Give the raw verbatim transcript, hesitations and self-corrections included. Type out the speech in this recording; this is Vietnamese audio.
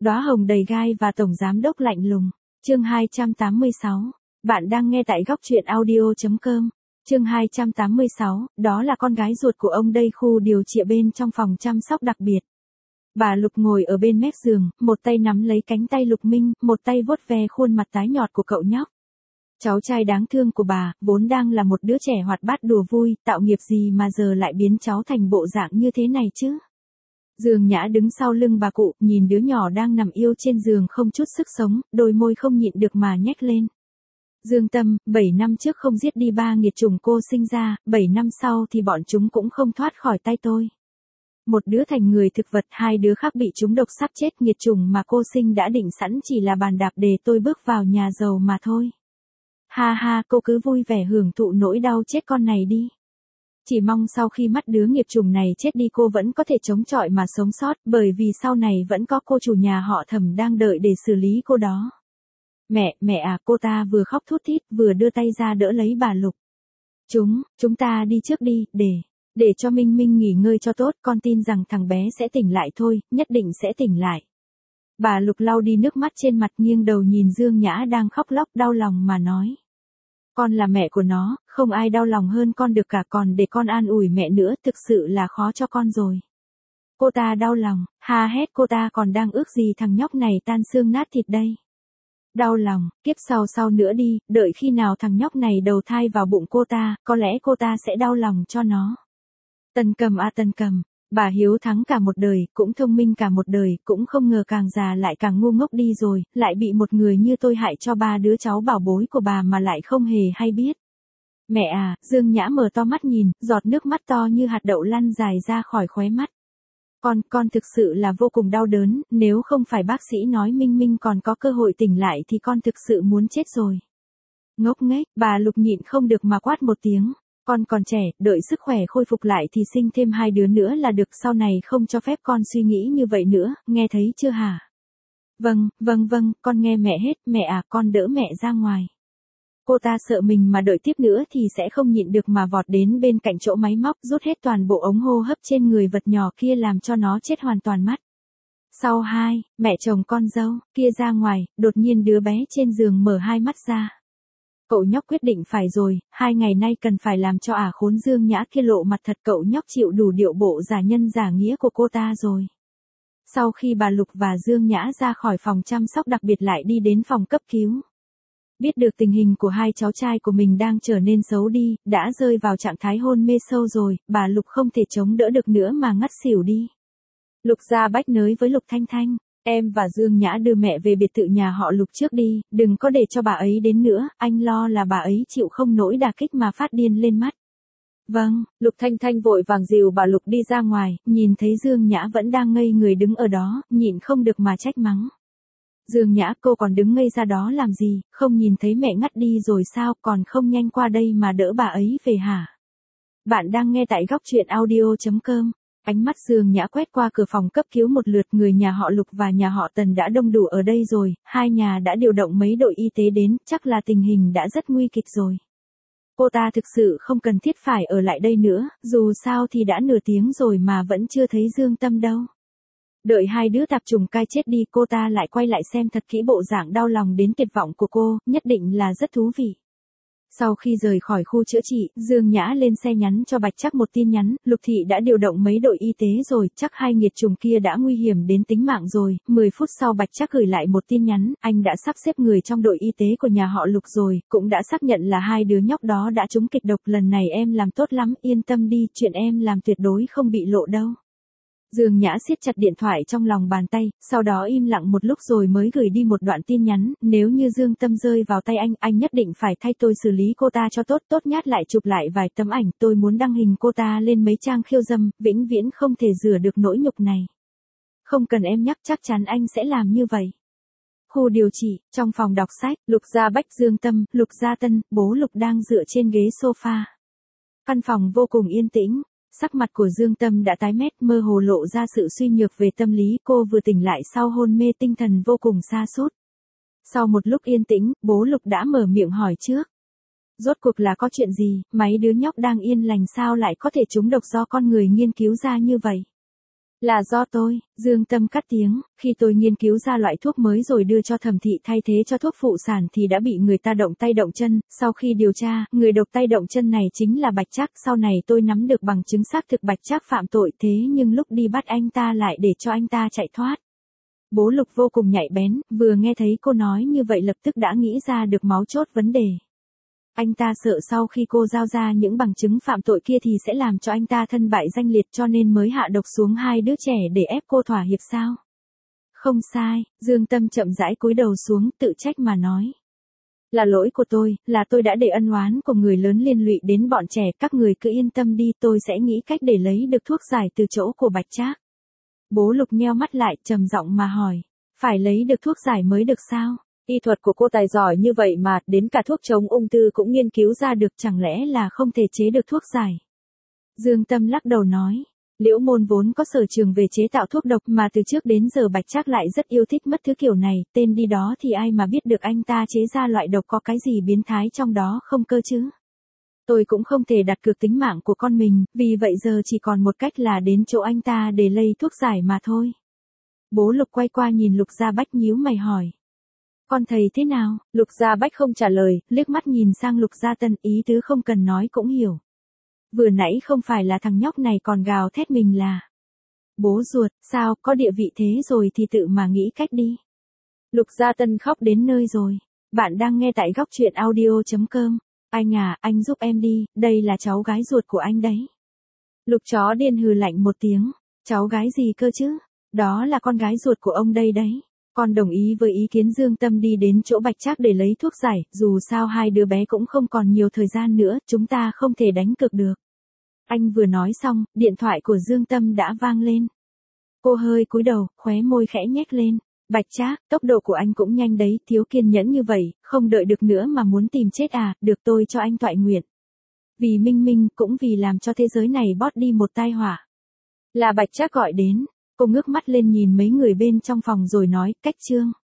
Đóa hồng đầy gai và tổng giám đốc lạnh lùng. Chương hai trăm tám mươi sáu. Bạn đang nghe tại góc truyện audio chấm com. Chương hai trăm tám mươi sáu, đó là con gái ruột của ông đây, khu điều trị bên trong phòng chăm sóc đặc biệt. Bà Lục ngồi ở bên mép giường, một tay nắm lấy cánh tay Lục Minh, một tay vuốt ve khuôn mặt tái nhợt của cậu nhóc. Cháu trai đáng thương của bà, vốn đang là một đứa trẻ hoạt bát đùa vui, tạo nghiệp gì mà giờ lại biến cháu thành bộ dạng như thế này chứ? Dương Nhã đứng sau lưng bà cụ, nhìn đứa nhỏ đang nằm yêu trên giường không chút sức sống, đôi môi không nhịn được mà nhếch lên. Dương Tâm, bảy năm trước không giết đi ba nghiệt chủng cô sinh ra, bảy năm sau thì bọn chúng cũng không thoát khỏi tay tôi. Một đứa thành người thực vật, hai đứa khác bị chúng độc sắp chết. Nghiệt chủng mà cô sinh đã định sẵn chỉ là bàn đạp để tôi bước vào nhà giàu mà thôi. Ha ha, cô cứ vui vẻ hưởng thụ nỗi đau chết con này đi. Chỉ mong sau khi mắt đứa nghiệp chủng này chết đi cô vẫn có thể chống chọi mà sống sót, bởi vì sau này vẫn có cô chủ nhà họ Thẩm đang đợi để xử lý cô đó. Mẹ, mẹ à, cô ta vừa khóc thút thít vừa đưa tay ra đỡ lấy bà Lục. Chúng, chúng ta đi trước đi, để, để cho Minh Minh nghỉ ngơi cho tốt, con tin rằng thằng bé sẽ tỉnh lại thôi, nhất định sẽ tỉnh lại. Bà Lục lau đi nước mắt trên mặt, nghiêng đầu nhìn Dương Nhã đang khóc lóc đau lòng mà nói. Con là mẹ của nó, không ai đau lòng hơn con được cả, còn để con an ủi mẹ nữa, thực sự là khó cho con rồi. Cô ta đau lòng, ha hét, cô ta còn đang ước gì thằng nhóc này tan xương nát thịt đây. Đau lòng, kiếp sau sau nữa đi, đợi khi nào thằng nhóc này đầu thai vào bụng cô ta, có lẽ cô ta sẽ đau lòng cho nó. Tần Cầm à Tần Cầm, bà hiếu thắng cả một đời, cũng thông minh cả một đời, cũng không ngờ càng già lại càng ngu ngốc đi rồi, lại bị một người như tôi hại cho ba đứa cháu bảo bối của bà mà lại không hề hay biết. Mẹ à, Dương Nhã mở to mắt nhìn, giọt nước mắt to như hạt đậu lăn dài ra khỏi khóe mắt. Con, con thực sự là vô cùng đau đớn, nếu không phải bác sĩ nói Minh Minh còn có cơ hội tỉnh lại thì con thực sự muốn chết rồi. Ngốc nghếch, bà Lục nhịn không được mà quát một tiếng. Con còn trẻ, đợi sức khỏe khôi phục lại thì sinh thêm hai đứa nữa là được, sau này không cho phép con suy nghĩ như vậy nữa, nghe thấy chưa hả? Vâng, vâng vâng, con nghe mẹ hết, mẹ à, con đỡ mẹ ra ngoài. Cô ta sợ mình mà đợi tiếp nữa thì sẽ không nhịn được mà vọt đến bên cạnh chỗ máy móc, rút hết toàn bộ ống hô hấp trên người vật nhỏ kia làm cho nó chết hoàn toàn mắt. Sau hai, mẹ chồng con dâu, kia ra ngoài, đột nhiên đứa bé trên giường mở hai mắt ra. Cậu nhóc quyết định phải rồi, hai ngày nay cần phải làm cho ả khốn Dương Nhã kia lộ mặt thật, cậu nhóc chịu đủ điệu bộ giả nhân giả nghĩa của cô ta rồi. Sau khi bà Lục và Dương Nhã ra khỏi phòng chăm sóc đặc biệt lại đi đến phòng cấp cứu. Biết được tình hình của hai cháu trai của mình đang trở nên xấu đi, đã rơi vào trạng thái hôn mê sâu rồi, bà Lục không thể chống đỡ được nữa mà ngất xỉu đi. Lục Gia Bách nới với Lục Thanh Thanh, em và Dương Nhã đưa mẹ về biệt thự nhà họ Lục trước đi, đừng có để cho bà ấy đến nữa, anh lo là bà ấy chịu không nổi đả kích mà phát điên lên mất. Vâng, Lục Thanh Thanh vội vàng dìu bà Lục đi ra ngoài, nhìn thấy Dương Nhã vẫn đang ngây người đứng ở đó, nhịn không được mà trách mắng. Dương Nhã, cô còn đứng ngây ra đó làm gì, không nhìn thấy mẹ ngất đi rồi sao, còn không nhanh qua đây mà đỡ bà ấy về hả? Bạn đang nghe tại góc truyện audio chấm com. Ánh mắt Dương Nhã quét qua cửa phòng cấp cứu một lượt, người nhà họ Lục và nhà họ Tần đã đông đủ ở đây rồi, hai nhà đã điều động mấy đội y tế đến, chắc là tình hình đã rất nguy kịch rồi. Cô ta thực sự không cần thiết phải ở lại đây nữa, dù sao thì đã nửa tiếng rồi mà vẫn chưa thấy Dương Tâm đâu. Đợi hai đứa tạp trùng cai chết đi, cô ta lại quay lại xem thật kỹ bộ dạng đau lòng đến tuyệt vọng của cô, nhất định là rất thú vị. Sau khi rời khỏi khu chữa trị, Dương Nhã lên xe nhắn cho Bạch Trắc một tin nhắn, Lục Thị đã điều động mấy đội y tế rồi, chắc hai nghiệt chủng kia đã nguy hiểm đến tính mạng rồi. mười phút sau Bạch Trắc gửi lại một tin nhắn, anh đã sắp xếp người trong đội y tế của nhà họ Lục rồi, cũng đã xác nhận là hai đứa nhóc đó đã trúng kịch độc, lần này em làm tốt lắm, yên tâm đi, chuyện em làm tuyệt đối không bị lộ đâu. Dương Nhã siết chặt điện thoại trong lòng bàn tay, sau đó im lặng một lúc rồi mới gửi đi một đoạn tin nhắn, nếu như Dương Tâm rơi vào tay anh, anh nhất định phải thay tôi xử lý cô ta cho tốt, tốt nhát lại chụp lại vài tấm ảnh, tôi muốn đăng hình cô ta lên mấy trang khiêu dâm, vĩnh viễn không thể rửa được nỗi nhục này. Không cần em nhắc, chắc chắn anh sẽ làm như vậy. Khu điều trị, trong phòng đọc sách, Lục Gia Bách, Dương Tâm, Lục Gia Tân, bố Lục đang dựa trên ghế sofa. Căn phòng vô cùng yên tĩnh. Sắc mặt của Dương Tâm đã tái mét, mơ hồ lộ ra sự suy nhược về tâm lý, cô vừa tỉnh lại sau hôn mê, tinh thần vô cùng sa sút. Sau một lúc yên tĩnh, bố Lục đã mở miệng hỏi trước. Rốt cuộc là có chuyện gì, mấy đứa nhóc đang yên lành sao lại có thể trúng độc do con người nghiên cứu ra như vậy? Là do tôi, Dương Tâm cắt tiếng, khi tôi nghiên cứu ra loại thuốc mới rồi đưa cho Thẩm Thị thay thế cho thuốc phụ sản thì đã bị người ta động tay động chân, sau khi điều tra, người độc tay động chân này chính là Bạch Trác, sau này tôi nắm được bằng chứng xác thực Bạch Trác phạm tội thế nhưng lúc đi bắt anh ta lại để cho anh ta chạy thoát. Bố Lục vô cùng nhạy bén, vừa nghe thấy cô nói như vậy lập tức đã nghĩ ra được máu chốt vấn đề. Anh ta sợ sau khi cô giao ra những bằng chứng phạm tội kia thì sẽ làm cho anh ta thân bại danh liệt cho nên mới hạ độc xuống hai đứa trẻ để ép cô thỏa hiệp sao? Không sai, Dương Tâm chậm rãi cúi đầu xuống tự trách mà nói. Là lỗi của tôi, là tôi đã để ân oán của người lớn liên lụy đến bọn trẻ, các người cứ yên tâm đi, tôi sẽ nghĩ cách để lấy được thuốc giải từ chỗ của Bạch Trác. Bố Lục nheo mắt lại trầm giọng mà hỏi, phải lấy được thuốc giải mới được sao? Y thuật của cô tài giỏi như vậy mà, đến cả thuốc chống ung thư cũng nghiên cứu ra được, chẳng lẽ là không thể chế được thuốc giải? Dương Tâm lắc đầu nói, Liễu Môn vốn có sở trường về chế tạo thuốc độc mà từ trước đến giờ Bạch Trác lại rất yêu thích mất thứ kiểu này, tên đi đó thì ai mà biết được anh ta chế ra loại độc có cái gì biến thái trong đó không cơ chứ? Tôi cũng không thể đặt cược tính mạng của con mình, vì vậy giờ chỉ còn một cách là đến chỗ anh ta để lây thuốc giải mà thôi. Bố Lục quay qua nhìn Lục Gia Bách nhíu mày hỏi. Con thầy thế nào? Lục Gia Bách không trả lời, liếc mắt nhìn sang Lục Gia Tân, ý tứ không cần nói cũng hiểu. Vừa nãy không phải là thằng nhóc này còn gào thét mình là bố ruột, sao, có địa vị thế rồi thì tự mà nghĩ cách đi. Lục Gia Tân khóc đến nơi rồi. Bạn đang nghe tại góc truyện audio chấm com. Anh à, anh giúp em đi, đây là cháu gái ruột của anh đấy. Lục Chó Điên hừ lạnh một tiếng, cháu gái gì cơ chứ? Đó là con gái ruột của ông đây đấy. Con đồng ý với ý kiến Dương Tâm đi đến chỗ Bạch Trác để lấy thuốc giải, dù sao hai đứa bé cũng không còn nhiều thời gian nữa, chúng ta không thể đánh cược được. Anh vừa nói xong, điện thoại của Dương Tâm đã vang lên. Cô hơi cúi đầu, khóe môi khẽ nhếch lên. Bạch Trác, tốc độ của anh cũng nhanh đấy, thiếu kiên nhẫn như vậy, không đợi được nữa mà muốn tìm chết à, được tôi cho anh toại nguyện. Vì Minh Minh, cũng vì làm cho thế giới này bót đi một tai họa. Là Bạch Trác gọi đến, cô ngước mắt lên nhìn mấy người bên trong phòng rồi nói, cách Trương.